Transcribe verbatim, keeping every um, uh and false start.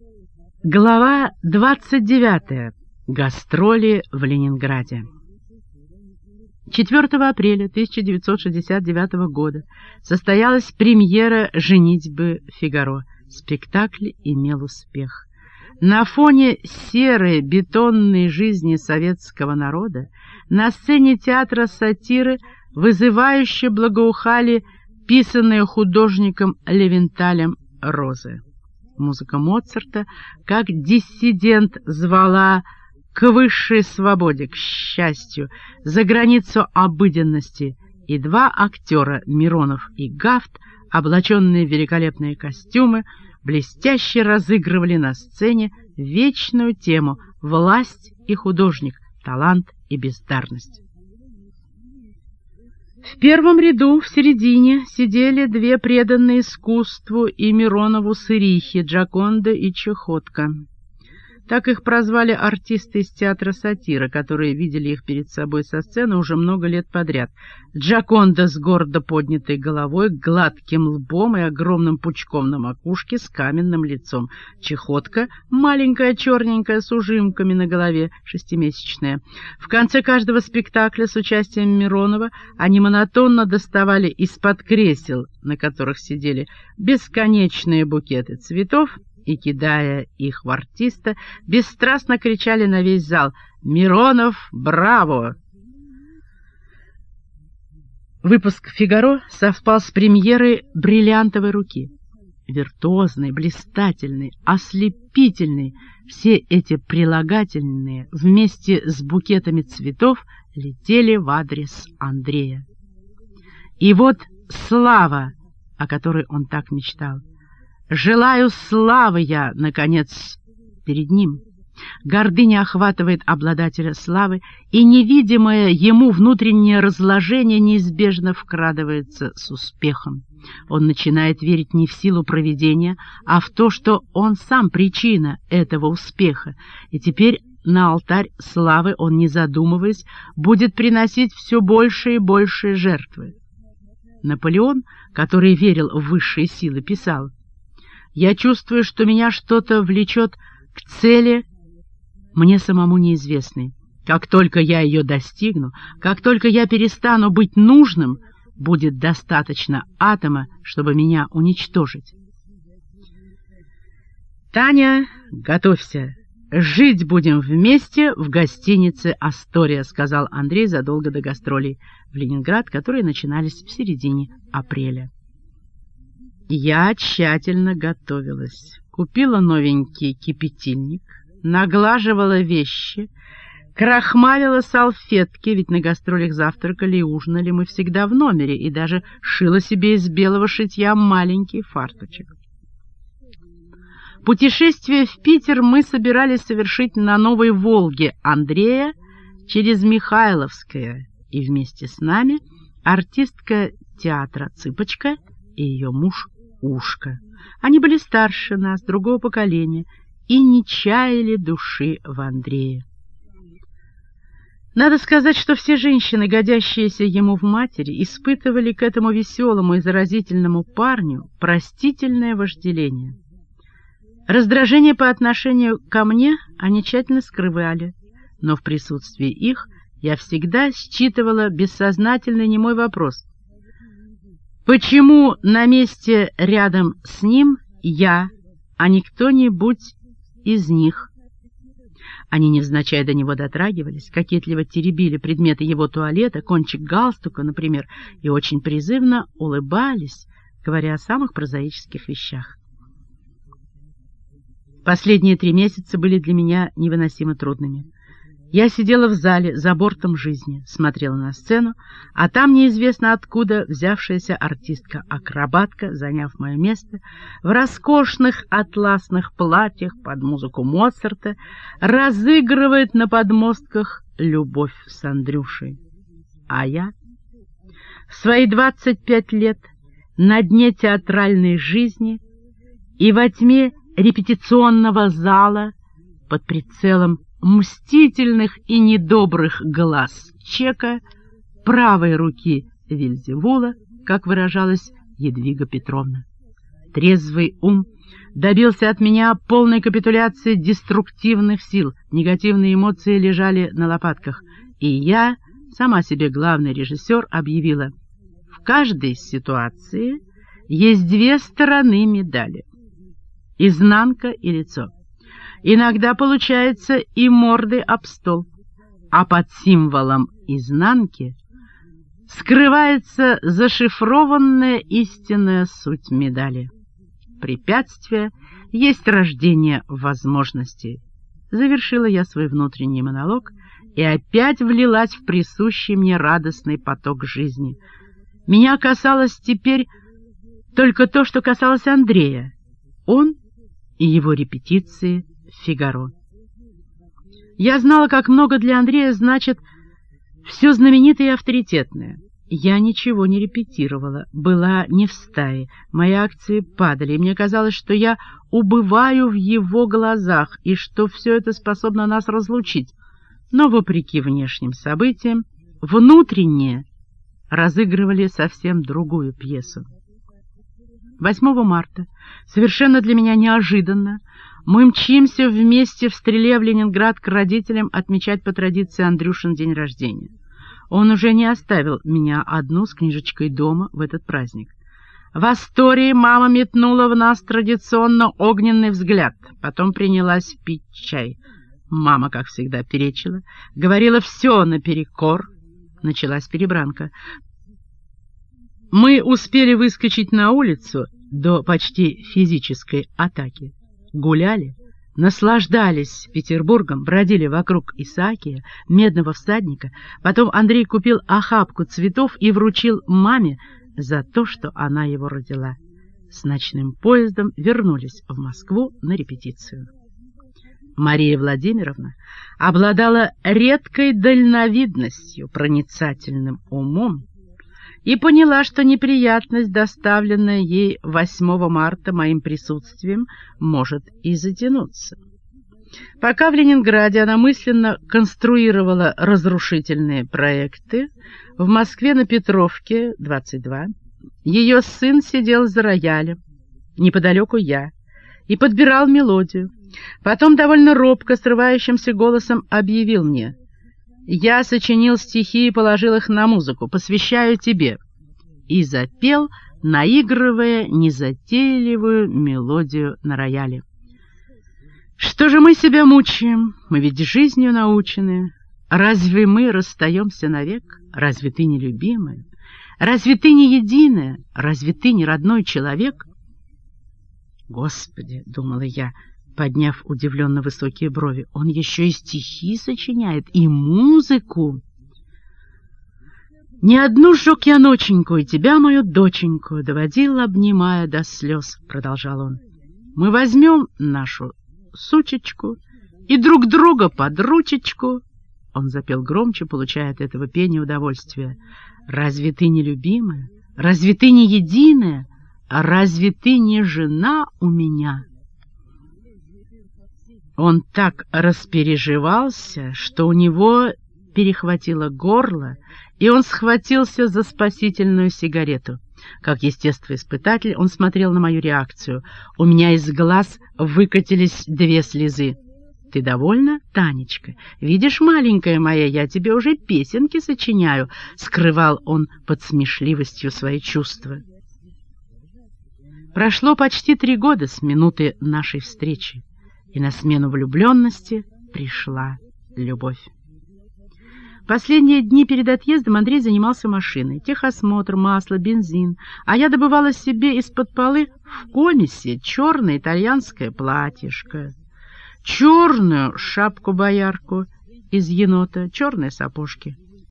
Глава двадцать девятая. Гастроли в Ленинграде. четвёртого апреля тысяча девятьсот шестьдесят девятого года состоялась премьера «Женитьбы Фигаро». Спектакль имел успех. На фоне серой бетонной жизни советского народа на сцене театра сатиры вызывающе благоухали писанные художником Левенталем розы. Музыка Моцарта, как диссидент, звала к высшей свободе, к счастью, за границу обыденности, и два актера, Миронов и Гафт, облаченные в великолепные костюмы, блестяще разыгрывали на сцене вечную тему «Власть и художник, талант и бездарность». В первом ряду, в середине, сидели две преданные искусству и Миронову сырихи Джаконда и Чахотка. Так их прозвали артисты из театра сатира, которые видели их перед собой со сцены уже много лет подряд. Джаконда с гордо поднятой головой, гладким лбом и огромным пучком на макушке, с каменным лицом. Чахотка — маленькая черненькая с ужимками на голове, шестимесячная. В конце каждого спектакля с участием Миронова они монотонно доставали из-под кресел, на которых сидели, бесконечные букеты цветов, и, кидая их в артиста, бесстрастно кричали на весь зал: «Миронов, браво!». Выпуск «Фигаро» совпал с премьерой «Бриллиантовой руки». Виртуозный, блистательный, ослепительный, все эти прилагательные вместе с букетами цветов летели в адрес Андрея. И вот слава, о которой он так мечтал. Желаю славы я, наконец, перед ним. Гордыня охватывает обладателя славы, и невидимое ему внутреннее разложение неизбежно вкрадывается с успехом. Он начинает верить не в силу провидения, а в то, что он сам причина этого успеха, и теперь на алтарь славы он, не задумываясь, будет приносить все больше и больше жертвы. Наполеон, который верил в высшие силы, писал: «Я чувствую, что меня что-то влечет к цели, мне самому неизвестной. Как только я ее достигну, как только я перестану быть нужным, будет достаточно атома, чтобы меня уничтожить». «Таня, готовься. Жить будем вместе в гостинице «Астория», — сказал Андрей задолго до гастролей в Ленинград, которые начинались в середине апреля. Я тщательно готовилась, купила новенький кипятильник, наглаживала вещи, крахмалила салфетки, ведь на гастролях завтракали и ужинали мы всегда в номере, и даже шила себе из белого шитья маленький фарточек. Путешествие в Питер мы собирались совершить на Новой Волге Андрея через Михайловское, и вместе с нами артистка театра Цыпочка и ее муж Ушка. Они были старше нас, другого поколения, и не чаяли души в Андрее. Надо сказать, что все женщины, годящиеся ему в матери, испытывали к этому веселому и заразительному парню простительное вожделение. Раздражение по отношению ко мне они тщательно скрывали, но в присутствии их я всегда считывала бессознательный немой вопрос: почему на месте рядом с ним я, а не кто-нибудь из них? Они невзначай до него дотрагивались, кокетливо теребили предметы его туалета, кончик галстука, например, и очень призывно улыбались, говоря о самых прозаических вещах. Последние три месяца были для меня невыносимо трудными. Я сидела в зале за бортом жизни, смотрела на сцену, а там неизвестно откуда взявшаяся артистка-акробатка, заняв мое место, в роскошных атласных платьях под музыку Моцарта разыгрывает на подмостках любовь с Андрюшей. А я в свои двадцать пять лет на дне театральной жизни и во тьме репетиционного зала под прицелом мстительных и недобрых глаз Чека, правой руки Вельзевула, как выражалась Едвига Петровна. Трезвый ум добился от меня полной капитуляции деструктивных сил, негативные эмоции лежали на лопатках, и я, сама себе главный режиссер, объявила: в каждой ситуации есть две стороны медали — изнанка и лицо. Иногда получается и мордой об стол, а под символом изнанки скрывается зашифрованная истинная суть медали. Препятствие есть рождение возможностей. Завершила я свой внутренний монолог и опять влилась в присущий мне радостный поток жизни. Меня касалось теперь только то, что касалось Андрея. Он и его репетиции «Фигаро». Я знала, как много для Андрея значит все знаменитое и авторитетное. Я ничего не репетировала, была не в стае, мои акции падали, и мне казалось, что я убываю в его глазах, и что все это способно нас разлучить. Но, вопреки внешним событиям, внутренние разыгрывали совсем другую пьесу. восьмого марта, совершенно для меня неожиданно, мы мчимся вместе в стреле в Ленинград к родителям отмечать по традиции Андрюшин день рождения. Он уже не оставил меня одну с книжечкой дома в этот праздник. В Астории мама метнула в нас традиционно огненный взгляд, потом принялась пить чай. Мама, как всегда, перечила, говорила все наперекор. Началась перебранка. Мы успели выскочить на улицу до почти физической атаки. Гуляли, наслаждались Петербургом, бродили вокруг Исаакия, Медного всадника. Потом Андрей купил охапку цветов и вручил маме за то, что она его родила. С ночным поездом вернулись в Москву на репетицию. Мария Владимировна обладала редкой дальновидностью, проницательным умом, и поняла, что неприятность, доставленная ей восьмого марта моим присутствием, может и затянуться. Пока в Ленинграде она мысленно конструировала разрушительные проекты, в Москве на Петровке, двадцать два, ее сын сидел за роялем, неподалеку я, и подбирал мелодию. Потом довольно робко, срывающимся голосом объявил мне: «Я сочинил стихи и положил их на музыку, посвящаю тебе». И запел, наигрывая незатейливую мелодию на рояле. Что же мы себя мучаем? Мы ведь жизнью научены. Разве мы расстаемся навек? Разве ты не любимая? Разве ты не единая? Разве ты не родной человек? Господи, — думала я, подняв удивленно высокие брови, — он еще и стихи сочиняет, и музыку. «Не одну сжег я ноченьку, и тебя, мою доченьку, доводил, обнимая до слез», — продолжал он. «Мы возьмем нашу сучечку и друг друга под ручечку». Он запел громче, получая от этого пения удовольствие. «Разве ты не любимая? Разве ты не единая? А разве ты не жена у меня?» Он так распереживался, что у него перехватило горло, и он схватился за спасительную сигарету. Как естествоиспытатель он смотрел на мою реакцию. У меня из глаз выкатились две слезы. «Ты довольна, Танечка? Видишь, маленькая моя, я тебе уже песенки сочиняю», — скрывал он под смешливостью свои чувства. Прошло почти три года с минуты нашей встречи, и на смену влюбленности пришла любовь. Последние дни перед отъездом Андрей занимался машиной. Техосмотр, масло, бензин. А я добывала себе из-под полы в комисе черное итальянское платьишко, черную шапку-боярку из енота, черные сапожки.